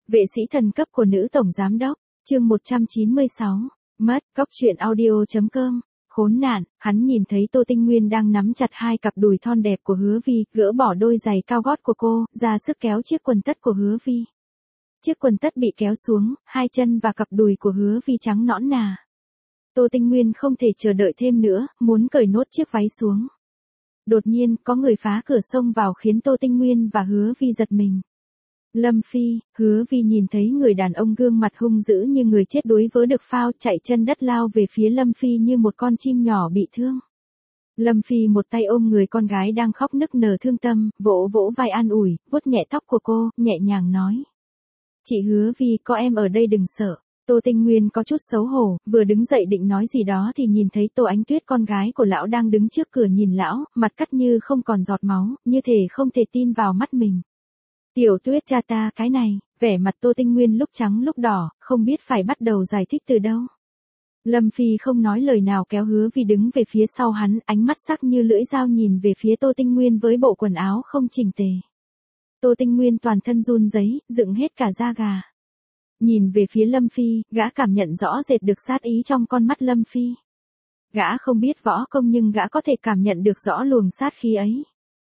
Vệ sĩ thần cấp của nữ tổng giám đốc, chương 196, mất, góc truyện audio.com. Khốn nạn, hắn nhìn thấy Tô Tinh Nguyên đang nắm chặt hai cặp đùi thon đẹp của Hứa Vi, gỡ bỏ đôi giày cao gót của cô, ra sức kéo chiếc quần tất của Hứa Vi. Chiếc quần tất bị kéo xuống, hai chân và cặp đùi của Hứa Vi trắng nõn nà. Tô Tinh Nguyên không thể chờ đợi thêm nữa, muốn cởi nốt chiếc váy xuống. Đột nhiên, có người phá cửa xông vào khiến Tô Tinh Nguyên và Hứa Vi giật mình. Lâm Phi, Hứa Vi nhìn thấy người đàn ông gương mặt hung dữ như người chết đuối vớ được phao, chạy chân đất lao về phía Lâm Phi như một con chim nhỏ bị thương. Lâm Phi một tay ôm người con gái đang khóc nức nở thương tâm, vỗ vỗ vai an ủi, vuốt nhẹ tóc của cô, nhẹ nhàng nói. Chị Hứa Vi, có em ở đây đừng sợ. Tô Tinh Nguyên có chút xấu hổ, vừa đứng dậy định nói gì đó thì nhìn thấy Tô Ánh Tuyết con gái của lão đang đứng trước cửa nhìn lão, mặt cắt như không còn giọt máu, như thể không thể tin vào mắt mình. Tiểu Tuyết cha ta, cái này, vẻ mặt Tô Tinh Nguyên lúc trắng lúc đỏ, không biết phải bắt đầu giải thích từ đâu. Lâm Phi không nói lời nào kéo Hứa Vi đứng về phía sau hắn, ánh mắt sắc như lưỡi dao nhìn về phía Tô Tinh Nguyên với bộ quần áo không chỉnh tề. Tô Tinh Nguyên toàn thân run rẩy, dựng hết cả da gà. Nhìn về phía Lâm Phi, gã cảm nhận rõ rệt được sát ý trong con mắt Lâm Phi. Gã không biết võ công nhưng gã có thể cảm nhận được rõ luồng sát khí ấy.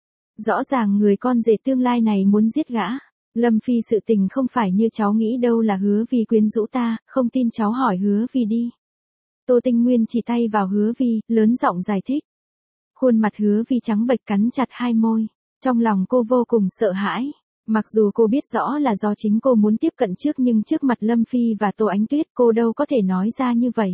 Rõ ràng người con rể tương lai này muốn giết gã. Lâm Phi, sự tình không phải như cháu nghĩ đâu, là Hứa Vi quyến rũ ta, không tin cháu hỏi Hứa Vi đi. Tô Tinh Nguyên chỉ tay vào Hứa Vi, lớn giọng giải thích. Khuôn mặt Hứa Vi trắng bệch, cắn chặt hai môi. Trong lòng cô vô cùng sợ hãi. Mặc dù cô biết rõ là do chính cô muốn tiếp cận trước, nhưng trước mặt Lâm Phi và Tô Ánh Tuyết cô đâu có thể nói ra như vậy.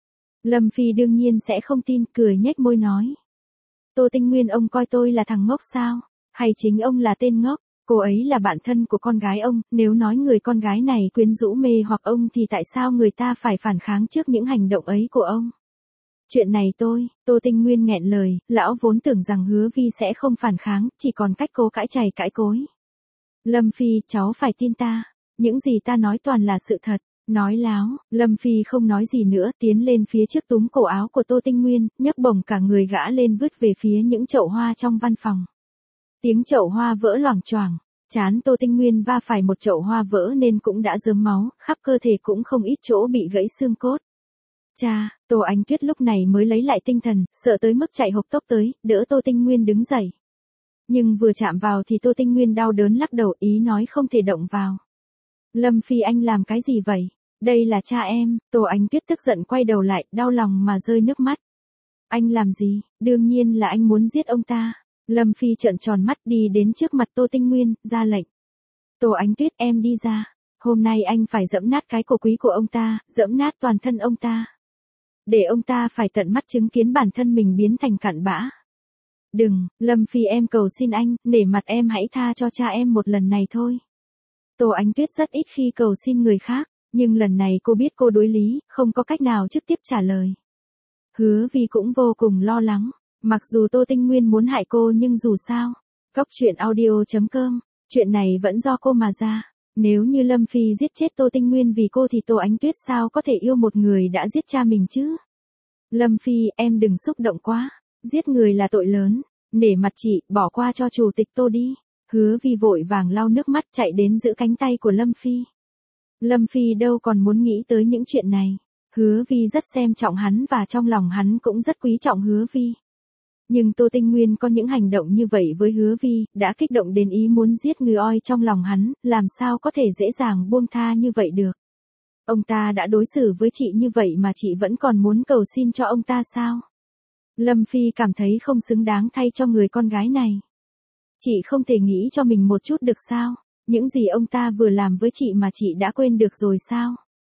Lâm Phi đương nhiên sẽ không tin, cười nhếch môi nói. Tô Tinh Nguyên, ông coi tôi là thằng ngốc sao? Hay chính ông là tên ngốc? Cô ấy là bạn thân của con gái ông, nếu nói người con gái này quyến rũ mê hoặc ông thì tại sao người ta phải phản kháng trước những hành động ấy của ông? Chuyện này Tô Tinh Nguyên nghẹn lời, lão vốn tưởng rằng Hứa Vi sẽ không phản kháng, chỉ còn cách cô cãi chày cãi cối. Lâm Phi, cháu phải tin ta, những gì ta nói toàn là sự thật. Nói láo, Lâm Phi không nói gì nữa, tiến lên phía trước túm cổ áo của Tô Tinh Nguyên, nhấc bổng cả người gã lên vứt về phía những chậu hoa trong văn phòng. Tiếng chậu hoa vỡ loảng choảng, trán Tô Tinh Nguyên va phải một chậu hoa vỡ nên cũng đã rớm máu, khắp cơ thể cũng không ít chỗ bị gãy xương cốt. Cha, Tô Ánh Tuyết lúc này mới lấy lại tinh thần, sợ tới mức chạy hộc tốc tới, đỡ Tô Tinh Nguyên đứng dậy. Nhưng vừa chạm vào thì Tô Tinh Nguyên đau đớn lắc đầu, ý nói không thể động vào. Lâm Phi, anh làm cái gì vậy? Đây là cha em. Tô Ánh Tuyết tức giận quay đầu lại, đau lòng mà rơi nước mắt. Anh làm gì? Đương nhiên là anh muốn giết ông ta. Lâm Phi trợn tròn mắt đi đến trước mặt Tô Tinh Nguyên, ra lệnh. Tô Ánh Tuyết, em đi ra. Hôm nay anh phải giẫm nát cái cổ quý của ông ta, giẫm nát toàn thân ông ta. Để ông ta phải tận mắt chứng kiến bản thân mình biến thành cặn bã. Đừng, Lâm Phi, em cầu xin anh, nể mặt em hãy tha cho cha em một lần này thôi. Tô Ánh Tuyết rất ít khi cầu xin người khác, nhưng lần này cô biết cô đối lý, không có cách nào trực tiếp trả lời. Hứa Vi cũng vô cùng lo lắng, mặc dù Tô Tinh Nguyên muốn hại cô nhưng dù sao. Góc truyện audio.com, chuyện này vẫn do cô mà ra. Nếu như Lâm Phi giết chết Tô Tinh Nguyên vì cô thì Tô Ánh Tuyết sao có thể yêu một người đã giết cha mình chứ? Lâm Phi, em đừng xúc động quá, giết người là tội lớn, nể mặt chị, bỏ qua cho chủ tịch Tô đi. Hứa Vi vội vàng lau nước mắt chạy đến giữ cánh tay của Lâm Phi. Lâm Phi đâu còn muốn nghĩ tới những chuyện này. Hứa Vi rất xem trọng hắn và trong lòng hắn cũng rất quý trọng Hứa Vi. Nhưng Tô Tinh Nguyên có những hành động như vậy với Hứa Vi, đã kích động đến ý muốn giết người oi trong lòng hắn, làm sao có thể dễ dàng buông tha như vậy được. Ông ta đã đối xử với chị như vậy mà chị vẫn còn muốn cầu xin cho ông ta sao? Lâm Phi cảm thấy không xứng đáng thay cho người con gái này. Chị không thể nghĩ cho mình một chút được sao? Những gì ông ta vừa làm với chị mà chị đã quên được rồi sao?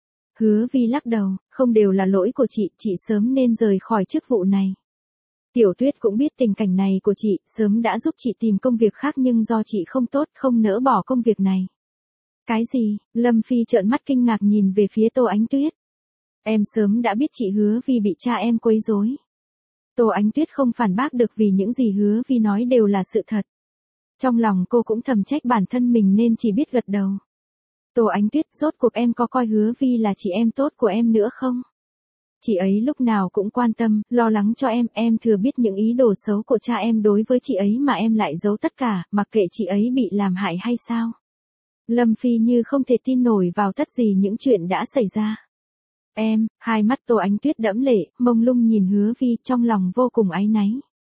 Hứa Vi lắc đầu, không đều là lỗi của chị sớm nên rời khỏi chức vụ này. Tiểu Tuyết cũng biết tình cảnh này của chị, sớm đã giúp chị tìm công việc khác nhưng do chị không tốt, không nỡ bỏ công việc này. Cái gì? Lâm Phi trợn mắt kinh ngạc nhìn về phía Tô Ánh Tuyết. Em sớm đã biết chị Hứa Vi bị cha em quấy rối. Tô Ánh Tuyết không phản bác được vì những gì Hứa Vi nói đều là sự thật. Trong lòng cô cũng thầm trách bản thân mình nên chỉ biết gật đầu. Tô Ánh Tuyết, rốt cuộc em có coi Hứa Vi là chị em tốt của em nữa không? Chị ấy lúc nào cũng quan tâm, lo lắng cho em thừa biết những ý đồ xấu của cha em đối với chị ấy mà em lại giấu tất cả, mặc kệ chị ấy bị làm hại hay sao? Lâm Phi như không thể tin nổi vào tất gì những chuyện đã xảy ra. Em, hai mắt Tô Ánh Tuyết đẫm lệ, mông lung nhìn Hứa Vi trong lòng vô cùng áy náy.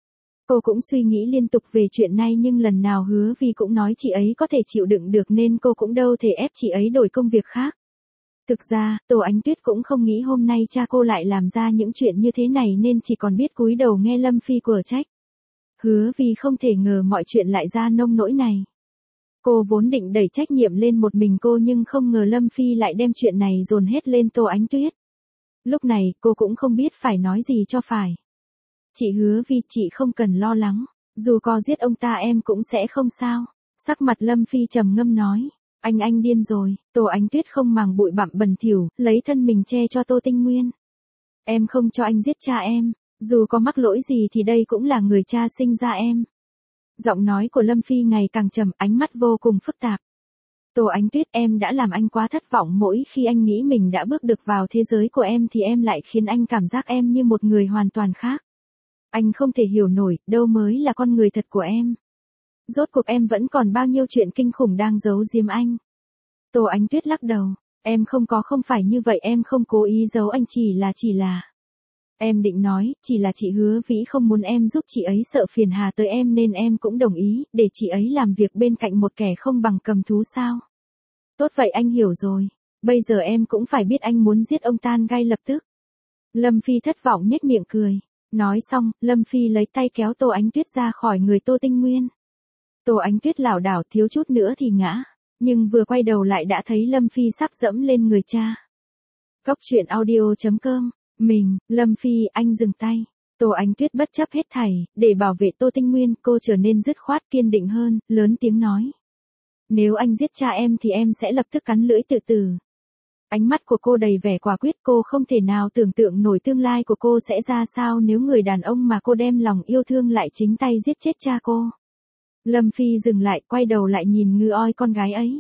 Cô cũng suy nghĩ liên tục về chuyện này nhưng lần nào Hứa Vi cũng nói chị ấy có thể chịu đựng được nên cô cũng đâu thể ép chị ấy đổi công việc khác. Thực ra, Tô Ánh Tuyết cũng không nghĩ hôm nay cha cô lại làm ra những chuyện như thế này nên chỉ còn biết cúi đầu nghe Lâm Phi của trách. Hứa Vi không thể ngờ mọi chuyện lại ra nông nỗi này. Cô vốn định đẩy trách nhiệm lên một mình cô nhưng không ngờ Lâm Phi lại đem chuyện này dồn hết lên Tô Ánh Tuyết. Lúc này, cô cũng không biết phải nói gì cho phải. Chị Hứa Vi, chị không cần lo lắng, dù có giết ông ta em cũng sẽ không sao. Sắc mặt Lâm Phi trầm ngâm nói, anh điên rồi. Tô Ánh Tuyết không màng bụi bặm bẩn thỉu, lấy thân mình che cho Tô Tinh Nguyên. Em không cho anh giết cha em, dù có mắc lỗi gì thì đây cũng là người cha sinh ra em. Giọng nói của Lâm Phi ngày càng trầm, ánh mắt vô cùng phức tạp. Tô Ánh Tuyết, em đã làm anh quá thất vọng, mỗi khi anh nghĩ mình đã bước được vào thế giới của em thì em lại khiến anh cảm giác em như một người hoàn toàn khác. Anh không thể hiểu nổi, đâu mới là con người thật của em. Rốt cuộc em vẫn còn bao nhiêu chuyện kinh khủng đang giấu giếm anh. Tô Ánh Tuyết lắc đầu, em không phải như vậy, em không cố ý giấu anh, chỉ là. Em định nói, chỉ là chị Hứa Vĩ không muốn em giúp chị ấy, sợ phiền hà tới em nên em cũng đồng ý, để chị ấy làm việc bên cạnh một kẻ không bằng cầm thú sao. Tốt vậy, anh hiểu rồi, bây giờ em cũng phải biết anh muốn giết ông ta ngay lập tức. Lâm Phi thất vọng nhếch miệng cười. Nói xong, Lâm Phi lấy tay kéo Tô Ánh Tuyết ra khỏi người Tô Tinh Nguyên. Tô Ánh Tuyết lảo đảo thiếu chút nữa thì ngã, nhưng vừa quay đầu lại đã thấy Lâm Phi sắp dẫm lên người cha. Cốc truyện audio.com. Lâm Phi, anh dừng tay. Tô Ánh Tuyết bất chấp hết thảy, để bảo vệ Tô Tinh Nguyên, cô trở nên dứt khoát kiên định hơn, lớn tiếng nói. Nếu anh giết cha em thì em sẽ lập tức cắn lưỡi tự tử. Ánh mắt của cô đầy vẻ quả quyết, cô không thể nào tưởng tượng nổi tương lai của cô sẽ ra sao nếu người đàn ông mà cô đem lòng yêu thương lại chính tay giết chết cha cô. Lâm Phi dừng lại, quay đầu lại nhìn ngư oi con gái ấy.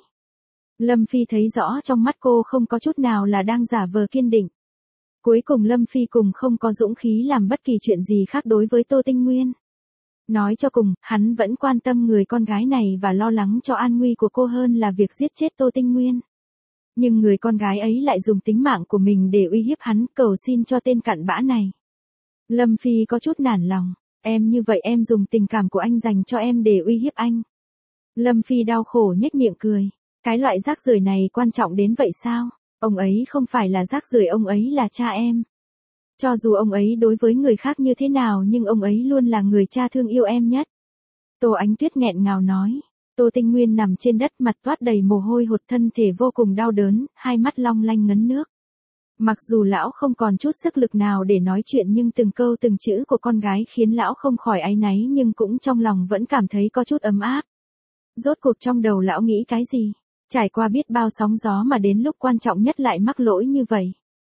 Lâm Phi thấy rõ trong mắt cô không có chút nào là đang giả vờ kiên định. Cuối cùng Lâm Phi cùng không có dũng khí làm bất kỳ chuyện gì khác đối với Tô Tinh Nguyên. Nói cho cùng, hắn vẫn quan tâm người con gái này và lo lắng cho an nguy của cô hơn là việc giết chết Tô Tinh Nguyên. Nhưng người con gái ấy lại dùng tính mạng của mình để uy hiếp hắn, cầu xin cho tên cặn bã này. Lâm Phi có chút nản lòng, em như vậy em dùng tình cảm của anh dành cho em để uy hiếp anh. Lâm Phi đau khổ nhếch miệng cười, cái loại rác rưởi này quan trọng đến vậy sao? Ông ấy không phải là rác rưởi, ông ấy là cha em. Cho dù ông ấy đối với người khác như thế nào nhưng ông ấy luôn là người cha thương yêu em nhất. Tô Ánh Tuyết nghẹn ngào nói. Tô Tinh Nguyên nằm trên đất, mặt toát đầy mồ hôi hột, thân thể vô cùng đau đớn, hai mắt long lanh ngấn nước. Mặc dù lão không còn chút sức lực nào để nói chuyện nhưng từng câu từng chữ của con gái khiến lão không khỏi áy náy nhưng cũng trong lòng vẫn cảm thấy có chút ấm áp. Rốt cuộc trong đầu lão nghĩ cái gì? Trải qua biết bao sóng gió mà đến lúc quan trọng nhất lại mắc lỗi như vậy.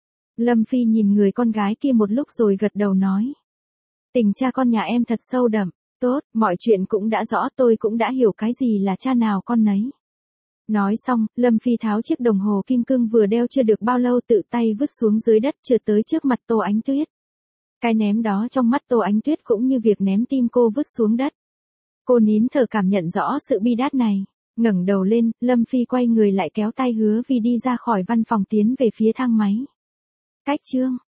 Lâm Phi nhìn người con gái kia một lúc rồi gật đầu nói. Tình cha con nhà em thật sâu đậm. Tốt, mọi chuyện cũng đã rõ, tôi cũng đã hiểu cái gì là cha nào con nấy. Nói xong, Lâm Phi tháo chiếc đồng hồ kim cương vừa đeo chưa được bao lâu tự tay vứt xuống dưới đất, trượt tới trước mặt Tô Ánh Tuyết. Cái ném đó trong mắt Tô Ánh Tuyết cũng như việc ném tim cô vứt xuống đất. Cô nín thở cảm nhận rõ sự bi đát này. Ngẩng đầu lên, Lâm Phi quay người lại kéo tay Hứa Vi đi ra khỏi văn phòng tiến về phía thang máy. Cách chương